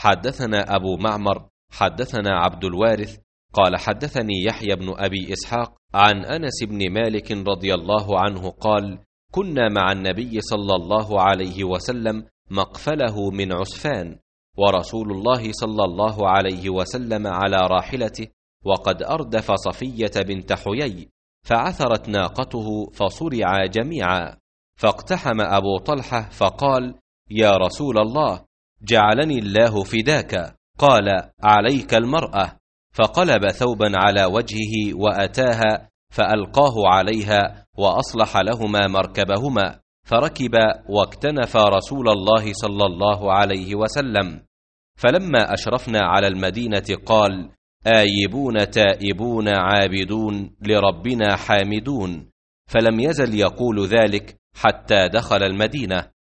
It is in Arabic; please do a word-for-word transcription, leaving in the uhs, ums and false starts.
حدثنا أبو معمر حدثنا عبد الوارث قال حدثني يحيى بن أبي إسحاق عن أنس بن مالك رضي الله عنه قال: كنا مع النبي صلى الله عليه وسلم مقفله من عسفان، ورسول الله صلى الله عليه وسلم على راحلته، وقد أردف صفية بنت حيي، فعثرت ناقته فصرعا جميعا، فاقتحم أبو طلحة فقال: يا رسول الله، جعلني الله فداك. قال: عليك المرأة. فقلب ثوبا على وجهه وأتاها فألقاه عليها وأصلح لهما مركبهما، فركبا واكتنفا رسول الله صلى الله عليه وسلم. فلما أشرفنا على المدينة قال: آيبون تائبون عابدون لربنا حامدون، فلم يزل يقول ذلك حتى دخل المدينة.